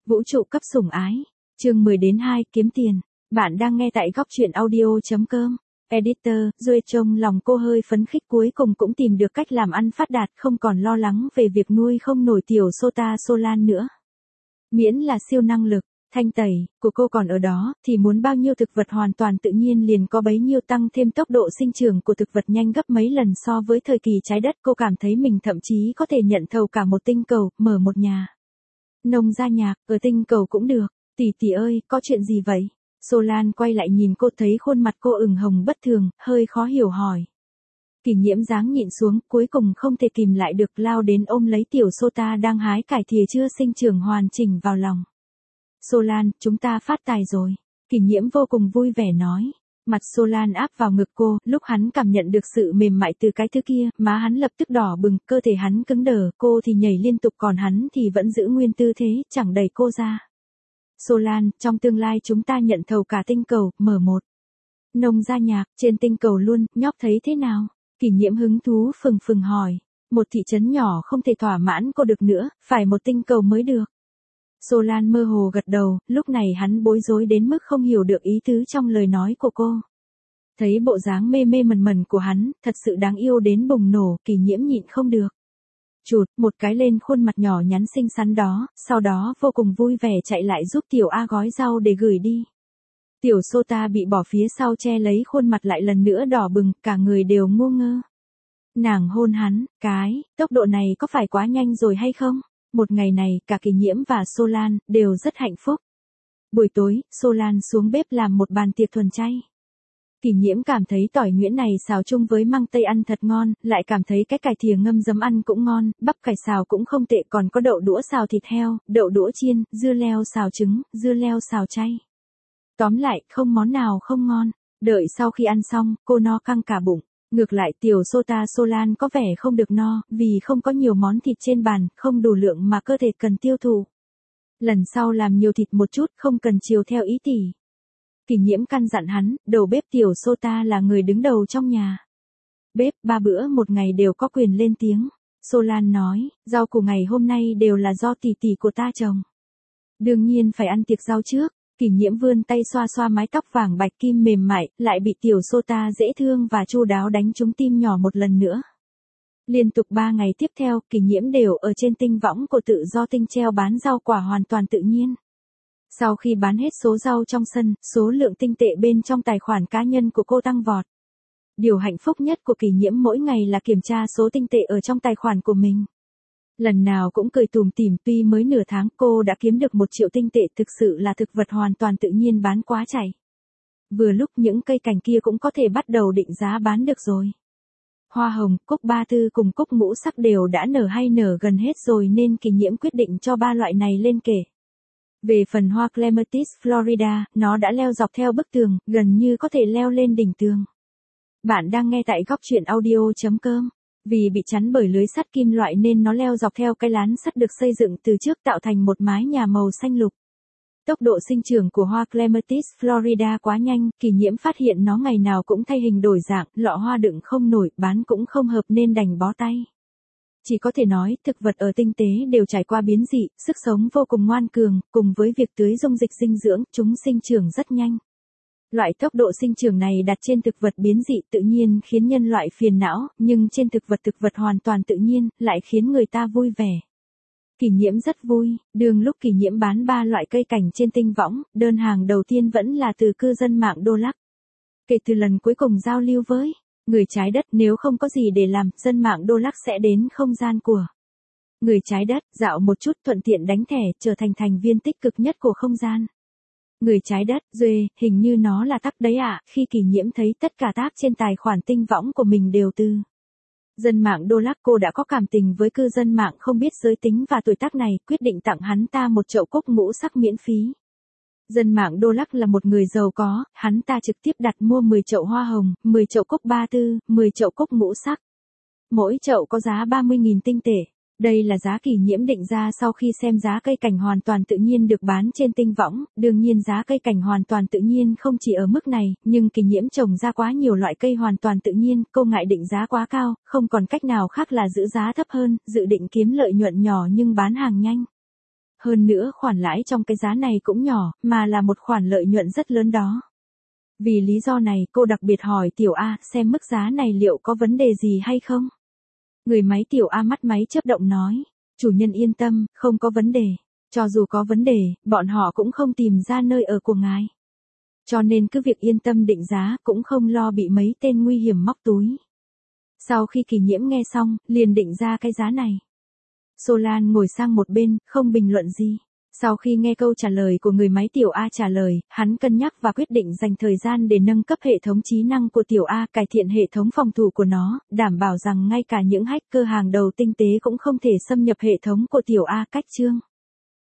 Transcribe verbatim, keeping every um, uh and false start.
Vũ trụ cấp sủng ái. Chương mười đến hai, kiếm tiền. Bạn đang nghe tại góc truyện audio.com. Editor, Duy trông lòng cô hơi phấn khích cuối cùng cũng tìm được cách làm ăn phát đạt, không còn lo lắng về việc nuôi không nổi tiểu Sota Solan nữa. Miễn là siêu năng lực, thanh tẩy, của cô còn ở đó, thì muốn bao nhiêu thực vật hoàn toàn tự nhiên liền có bấy nhiêu, tăng thêm tốc độ sinh trưởng của thực vật nhanh gấp mấy lần so với thời kỳ trái đất. Cô cảm thấy mình thậm chí có thể nhận thầu cả một tinh cầu, mở một nhà nông gia nhạc, ở tinh cầu cũng được. Tỷ tỷ ơi, có chuyện gì vậy? Solan quay lại nhìn cô, thấy khuôn mặt cô ửng hồng bất thường, hơi khó hiểu hỏi. Kỷ Nhiễm dáng nhịn xuống, cuối cùng không thể kìm lại được, lao đến ôm lấy tiểu Sota đang hái cải thìa chưa sinh trưởng hoàn chỉnh vào lòng. Solan, chúng ta phát tài rồi. Kỷ Nhiễm vô cùng vui vẻ nói. Mặt Solan áp vào ngực cô, lúc hắn cảm nhận được sự mềm mại từ cái thứ kia, má hắn lập tức đỏ bừng, cơ thể hắn cứng đờ, cô thì nhảy liên tục còn hắn thì vẫn giữ nguyên tư thế, chẳng đẩy cô ra. Solan, trong tương lai chúng ta nhận thầu cả tinh cầu, mở một nông gia nhạc, trên tinh cầu luôn, nhóc thấy thế nào? Kỷ Nhiễm hứng thú phừng phừng hỏi. Một thị trấn nhỏ không thể thỏa mãn cô được nữa, phải một tinh cầu mới được. Solan mơ hồ gật đầu, lúc này hắn bối rối đến mức không hiểu được ý tứ trong lời nói của cô. Thấy bộ dáng mê mê mẩn mẩn của hắn, thật sự đáng yêu đến bùng nổ, Kỷ Nhiễm nhịn không được. Chụt một cái lên khuôn mặt nhỏ nhắn xinh xắn đó, sau đó vô cùng vui vẻ chạy lại giúp tiểu A gói rau để gửi đi. Tiểu Sota bị bỏ phía sau che lấy khuôn mặt lại lần nữa đỏ bừng, cả người đều ngu ngơ. Nàng hôn hắn, cái, tốc độ này có phải quá nhanh rồi hay không? Một ngày này, cả Kỷ Nhiễm và Solan đều rất hạnh phúc. Buổi tối, Solan xuống bếp làm một bàn tiệc thuần chay. Kỷ Nhiễm cảm thấy tỏi nhuyễn này xào chung với măng tây ăn thật ngon, lại cảm thấy cái cải thìa ngâm giấm ăn cũng ngon, bắp cải xào cũng không tệ, còn có đậu đũa xào thịt heo, đậu đũa chiên, dưa leo xào trứng, dưa leo xào chay. Tóm lại, không món nào không ngon. Đợi sau khi ăn xong, cô no căng cả bụng. Ngược lại tiểu Sota Solan có vẻ không được no, vì không có nhiều món thịt trên bàn, không đủ lượng mà cơ thể cần tiêu thụ. Lần sau làm nhiều thịt một chút, không cần chiều theo ý tỷ. Kỷ Nhiễm căn dặn hắn, đầu bếp tiểu Sota là người đứng đầu trong nhà. Bếp ba bữa một ngày đều có quyền lên tiếng. Solan nói, rau củ ngày hôm nay đều là do tỷ tỷ của ta trồng. Đương nhiên phải ăn tiệc rau trước. Kỷ Nhiễm vươn tay xoa xoa mái tóc vàng bạch kim mềm mại, lại bị tiểu Sota dễ thương và chu đáo đánh trúng tim nhỏ một lần nữa. Liên tục ba ngày tiếp theo, Kỷ Nhiễm đều ở trên tinh võng của tự do tinh treo bán rau quả hoàn toàn tự nhiên. Sau khi bán hết số rau trong sân, số lượng tinh tệ bên trong tài khoản cá nhân của cô tăng vọt. Điều hạnh phúc nhất của Kỷ Nhiễm mỗi ngày là kiểm tra số tinh tệ ở trong tài khoản của mình. Lần nào cũng cười tủm tỉm, tuy mới nửa tháng cô đã kiếm được một triệu tinh tệ, thực sự là thực vật hoàn toàn tự nhiên bán quá chảy. Vừa lúc những cây cảnh kia cũng có thể bắt đầu định giá bán được rồi. Hoa hồng, cúc ba tư cùng cúc ngũ sắc đều đã nở hay nở gần hết rồi nên Kỷ Nhiễm quyết định cho ba loại này lên kệ. Về phần hoa Clematis Florida, nó đã leo dọc theo bức tường, gần như có thể leo lên đỉnh tường. Bạn đang nghe tại góc truyện audio.com. Vì bị chắn bởi lưới sắt kim loại nên nó leo dọc theo cái lán sắt được xây dựng từ trước tạo thành một mái nhà màu xanh lục. Tốc độ sinh trưởng của hoa Clematis Florida quá nhanh, Kỷ Nhiễm phát hiện nó ngày nào cũng thay hình đổi dạng, lọ hoa đựng không nổi, bán cũng không hợp nên đành bó tay. Chỉ có thể nói, thực vật ở tinh tế đều trải qua biến dị, sức sống vô cùng ngoan cường, cùng với việc tưới dung dịch dinh dưỡng, chúng sinh trưởng rất nhanh. Loại tốc độ sinh trưởng này đặt trên thực vật biến dị tự nhiên khiến nhân loại phiền não, nhưng trên thực vật thực vật hoàn toàn tự nhiên, lại khiến người ta vui vẻ. Kỷ Nhiễm rất vui, đường lúc Kỷ Nhiễm bán ba loại cây cảnh trên tinh võng, đơn hàng đầu tiên vẫn là từ cư dân mạng Đô Lắc. Kể từ lần cuối cùng giao lưu với người trái đất, nếu không có gì để làm, dân mạng Đô Lắc sẽ đến không gian của người trái đất, dạo một chút thuận tiện đánh thẻ, trở thành thành viên tích cực nhất của không gian. Người trái đất, Duê, hình như nó là tắc đấy ạ, khi Kỷ Nhiễm thấy tất cả tác trên tài khoản tinh võng của mình đều từ dân mạng Đô Lắc, cô đã có cảm tình với cư dân mạng không biết giới tính và tuổi tác này, quyết định tặng hắn ta một chậu cúc ngũ sắc miễn phí. Dân mạng Đô Lắc là một người giàu có, hắn ta trực tiếp đặt mua mười chậu hoa hồng, mười chậu cúc ba tư, mười chậu cúc ngũ sắc. Mỗi chậu có giá ba mươi nghìn tinh tệ. Đây là giá Kỷ Nhiễm định ra sau khi xem giá cây cảnh hoàn toàn tự nhiên được bán trên tinh võng, đương nhiên giá cây cảnh hoàn toàn tự nhiên không chỉ ở mức này, nhưng Kỷ Nhiễm trồng ra quá nhiều loại cây hoàn toàn tự nhiên, cô ngại định giá quá cao, không còn cách nào khác là giữ giá thấp hơn, dự định kiếm lợi nhuận nhỏ nhưng bán hàng nhanh. Hơn nữa khoản lãi trong cái giá này cũng nhỏ, mà là một khoản lợi nhuận rất lớn đó. Vì lý do này, cô đặc biệt hỏi Tiểu A xem mức giá này liệu có vấn đề gì hay không. Người máy Tiểu A mắt máy chớp động nói, chủ nhân yên tâm, không có vấn đề. Cho dù có vấn đề, bọn họ cũng không tìm ra nơi ở của ngài. Cho nên cứ việc yên tâm định giá, cũng không lo bị mấy tên nguy hiểm móc túi. Sau khi Kỳ Nhiễm nghe xong, liền định ra cái giá này. Solan ngồi sang một bên, không bình luận gì. Sau khi nghe câu trả lời của người máy Tiểu A trả lời, hắn cân nhắc và quyết định dành thời gian để nâng cấp hệ thống trí năng của Tiểu A, cải thiện hệ thống phòng thủ của nó, đảm bảo rằng ngay cả những hacker hàng đầu tinh tế cũng không thể xâm nhập hệ thống của Tiểu A. Cách chương